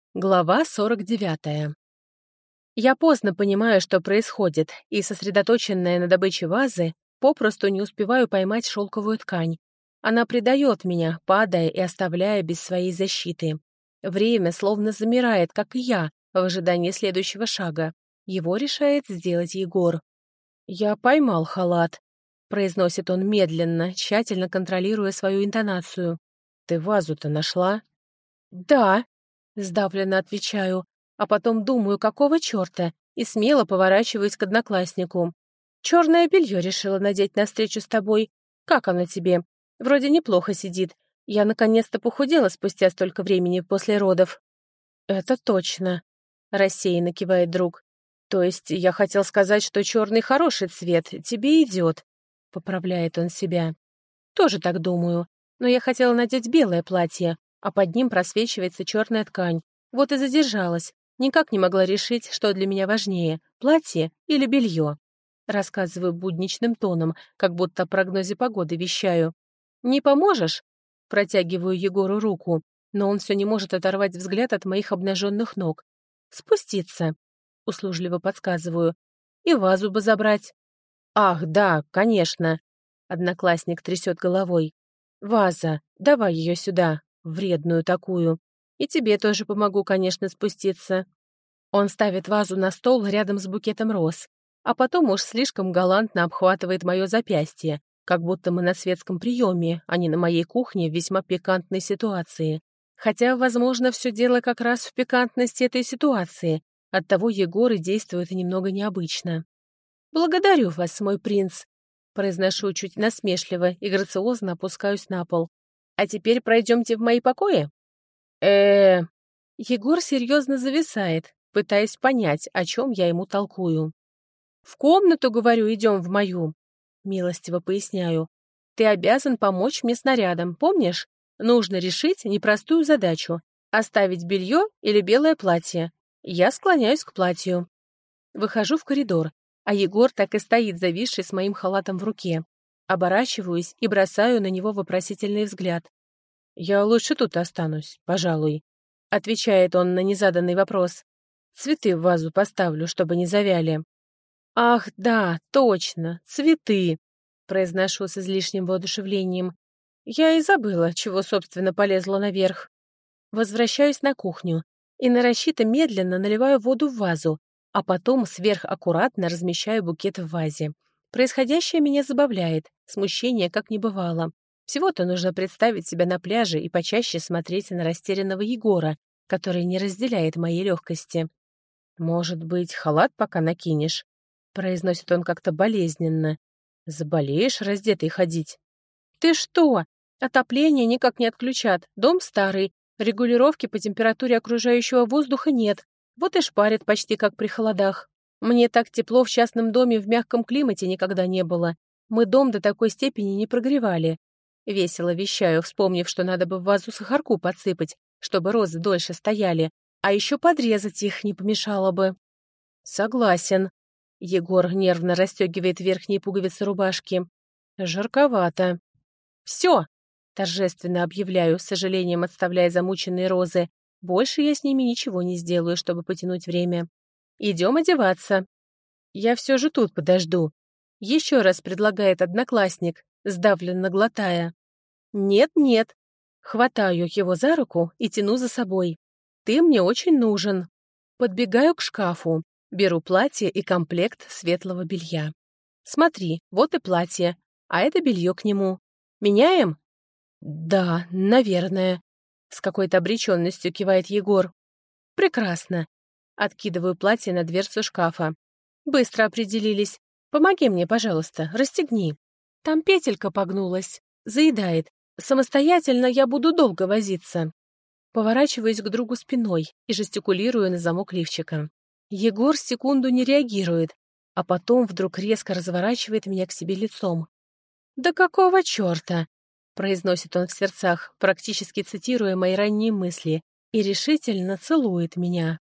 Глава 49. Я поздно понимаю, что происходит, и, сосредоточенная на добыче вазы, попросту не успеваю поймать шелковую ткань. Она предает меня, падая и оставляя без своей защиты. Время словно замирает, как и я, в ожидании следующего шага. Его решает сделать Егор. «Я поймал халат», — произносит он медленно, тщательно контролируя свою интонацию. «Ты вазу-то нашла?» «Да», — сдавленно отвечаю, а потом думаю, какого черта, и смело поворачиваюсь к однокласснику. «Черное белье решила надеть на встречу с тобой. Как оно тебе? Вроде неплохо сидит. Я наконец-то похудела спустя столько времени после родов». «Это точно», — рассеянно кивает друг. «То есть я хотел сказать, что черный хороший цвет, тебе идет», — поправляет он себя. «Тоже так думаю, но я хотела надеть белое платье, а под ним просвечивается черная ткань. Вот и задержалась. Никак не могла решить, что для меня важнее — платье или белье. Рассказываю будничным тоном, как будто о прогнозе погоды вещаю. «Не поможешь?» Протягиваю Егору руку, но он все не может оторвать взгляд от моих обнаженных ног. «Спуститься», — услужливо подсказываю. «И вазу бы забрать». «Ах, да, конечно», — одноклассник трясет головой. «Ваза, давай ее сюда, вредную такую. И тебе тоже помогу, конечно, спуститься». Он ставит вазу на стол рядом с букетом роз, а потом уж слишком галантно обхватывает мое запястье, как будто мы на светском приеме, а не на моей кухне в весьма пикантной ситуации. Хотя, возможно, все дело как раз в пикантности этой ситуации, оттого Егор и действует немного необычно. «Благодарю вас, мой принц», — произношу чуть насмешливо и грациозно опускаюсь на пол. «А теперь пройдемте в мои покои?» Егор серьезно зависает, пытаясь понять, о чем я ему толкую. «В комнату, говорю, идем в мою», — милостиво поясняю. «Ты обязан помочь мне с нарядом, помнишь? Нужно решить непростую задачу — оставить белье или белое платье. Я склоняюсь к платью». Выхожу в коридор, а Егор так и стоит, зависший с моим халатом в руке. Оборачиваюсь и бросаю на него вопросительный взгляд. «Я лучше тут останусь, пожалуй», — отвечает он на незаданный вопрос. «Цветы в вазу поставлю, чтобы не завяли». «Ах, да, точно, цветы», — произношу с излишним воодушевлением. Я и забыла, чего, собственно, полезла наверх. Возвращаюсь на кухню и нарочито медленно наливаю воду в вазу, а потом сверхаккуратно размещаю букет в вазе. Происходящее меня забавляет, смущения как не бывало. Всего-то нужно представить себя на пляже и почаще смотреть на растерянного Егора, который не разделяет моей легкости. «Может быть, халат пока накинешь?» — произносит он как-то болезненно. «Заболеешь раздетый ходить?» «Ты что? Отопление никак не отключат, дом старый, регулировки по температуре окружающего воздуха нет, вот и шпарит почти как при холодах. Мне так тепло в частном доме в мягком климате никогда не было. Мы дом до такой степени не прогревали». Весело вещаю, вспомнив, что надо бы в вазу сахарку подсыпать, чтобы розы дольше стояли, а еще подрезать их не помешало бы. «Согласен». Егор нервно расстегивает верхние пуговицы рубашки. «Жарковато». «Все!» — торжественно объявляю, с сожалением отставляя замученные розы. «Больше я с ними ничего не сделаю, чтобы потянуть время. Идем одеваться». «Я все же тут подожду», — еще раз предлагает одноклассник, сдавленно глотая. «Нет-нет». Хватаю его за руку и тяну за собой. «Ты мне очень нужен». Подбегаю к шкафу, беру платье и комплект светлого белья. «Смотри, вот и платье, а это белье к нему. Меняем?» «Да, наверное», — с какой-то обреченностью кивает Егор. «Прекрасно». Откидываю платье на дверцу шкафа. «Быстро определились. Помоги мне, пожалуйста, расстегни. Там петелька погнулась. Заедает. Самостоятельно я буду долго возиться». Поворачиваюсь к другу спиной и жестикулирую на замок лифчика. Егор секунду не реагирует, а потом вдруг резко разворачивает меня к себе лицом. «Да какого черта?» — произносит он в сердцах, практически цитируя мои ранние мысли, и решительно целует меня.